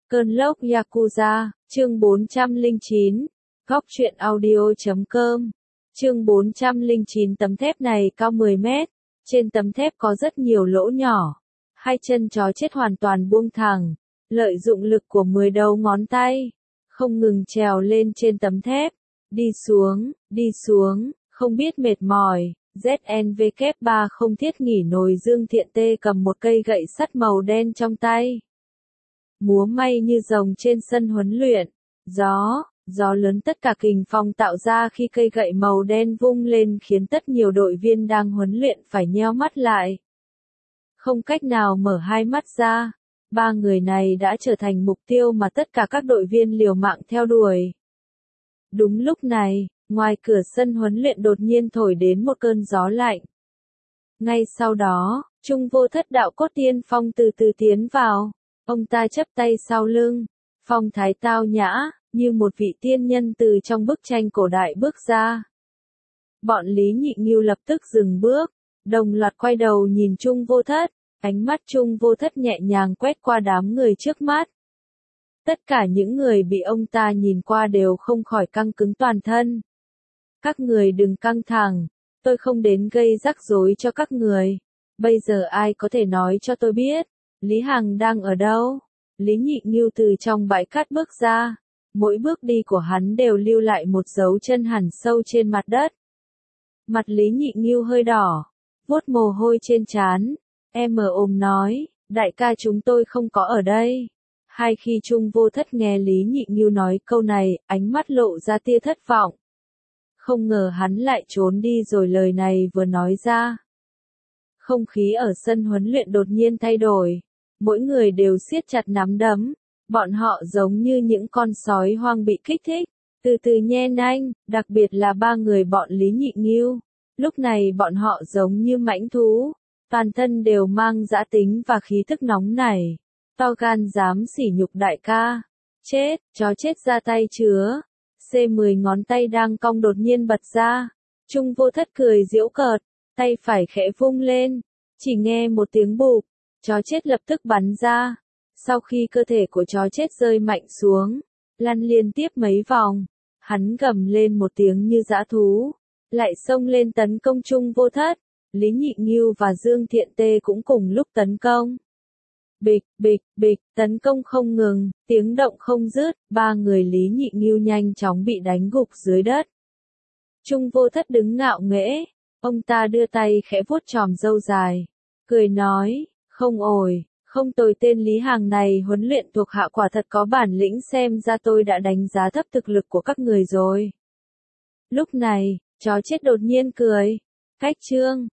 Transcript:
Cơn lốc Yakuza, chương 409, góc truyện audio.com. Chương 409. Tấm thép này cao 10 mét, trên tấm thép có rất nhiều lỗ nhỏ. Hai chân chó chết hoàn toàn buông thẳng, lợi dụng lực của 10 đầu ngón tay, không ngừng trèo lên trên tấm thép, đi xuống, không biết mệt mỏi. ZNVK3 không thiết nghỉ nồi Dương Thiện Tê cầm một cây gậy sắt màu đen trong tay, múa may như rồng trên sân huấn luyện. Gió lớn tất cả kình phong tạo ra khi cây gậy màu đen vung lên khiến rất nhiều đội viên đang huấn luyện phải nheo mắt lại, không cách nào mở hai mắt ra. Ba người này đã trở thành mục tiêu mà tất cả các đội viên liều mạng theo đuổi. Đúng lúc này, ngoài cửa sân huấn luyện đột nhiên thổi đến một cơn gió lạnh. Ngay sau đó, Trung Vô Thất đạo cốt tiên phong từ từ tiến vào. Ông ta chắp tay sau lưng, phong thái tao nhã, như một vị tiên nhân từ trong bức tranh cổ đại bước ra. Bọn Lý Nhị Ngưu lập tức dừng bước, đồng loạt quay đầu nhìn Trung Vô Thất, ánh mắt Trung Vô Thất nhẹ nhàng quét qua đám người trước mắt. Tất cả những người bị ông ta nhìn qua đều không khỏi căng cứng toàn thân. Các người đừng căng thẳng, tôi không đến gây rắc rối cho các người. Bây giờ ai có thể nói cho tôi biết, Lý Hằng đang ở đâu? Lý Nhị Ngưu từ trong bãi cát bước ra, mỗi bước đi của hắn đều lưu lại một dấu chân hẳn sâu trên mặt đất. Mặt Lý Nhị Ngưu hơi đỏ, vuốt mồ hôi trên trán, ôm nói, đại ca chúng tôi không có ở đây. Hai khi Trung Vô Thất nghe Lý Nhị Ngưu nói câu này, ánh mắt lộ ra tia thất vọng. Không ngờ hắn lại trốn đi rồi lời này vừa nói ra. Không khí ở sân huấn luyện đột nhiên thay đổi, mỗi người đều siết chặt nắm đấm, bọn họ giống như những con sói hoang bị kích thích, từ từ nhe nanh, đặc biệt là ba người bọn Lý Nhị Ngưu. Lúc này bọn họ giống như mãnh thú, toàn thân đều mang dã tính và khí thức nóng nảy. To gan dám sỉ nhục đại ca. Chết, chó chết ra tay chứa. C10 ngón tay đang cong đột nhiên bật ra. Trung Vô Thất cười giễu cợt, tay phải khẽ vung lên. Chỉ nghe một tiếng bụp, chó chết lập tức bắn ra. Sau khi cơ thể của chó chết rơi mạnh xuống, lăn liên tiếp mấy vòng, hắn gầm lên một tiếng như dã thú, lại xông lên tấn công Trung Vô Thất. Lý Nhị Ngưu và Dương Thiện Tê cũng cùng lúc tấn công. Bịch, tấn công không ngừng, tiếng động không dứt, ba người Lý Nhị Ngưu nhanh chóng bị đánh gục dưới đất. Trung Vô Thất đứng ngạo nghễ, ông ta đưa tay khẽ vuốt chòm râu dài, cười nói, không tồi, tên Lý Hằng này huấn luyện thuộc hạ quả thật có bản lĩnh, xem ra tôi đã đánh giá thấp thực lực của các người rồi. Lúc này, chó chết đột nhiên cười, cách trương,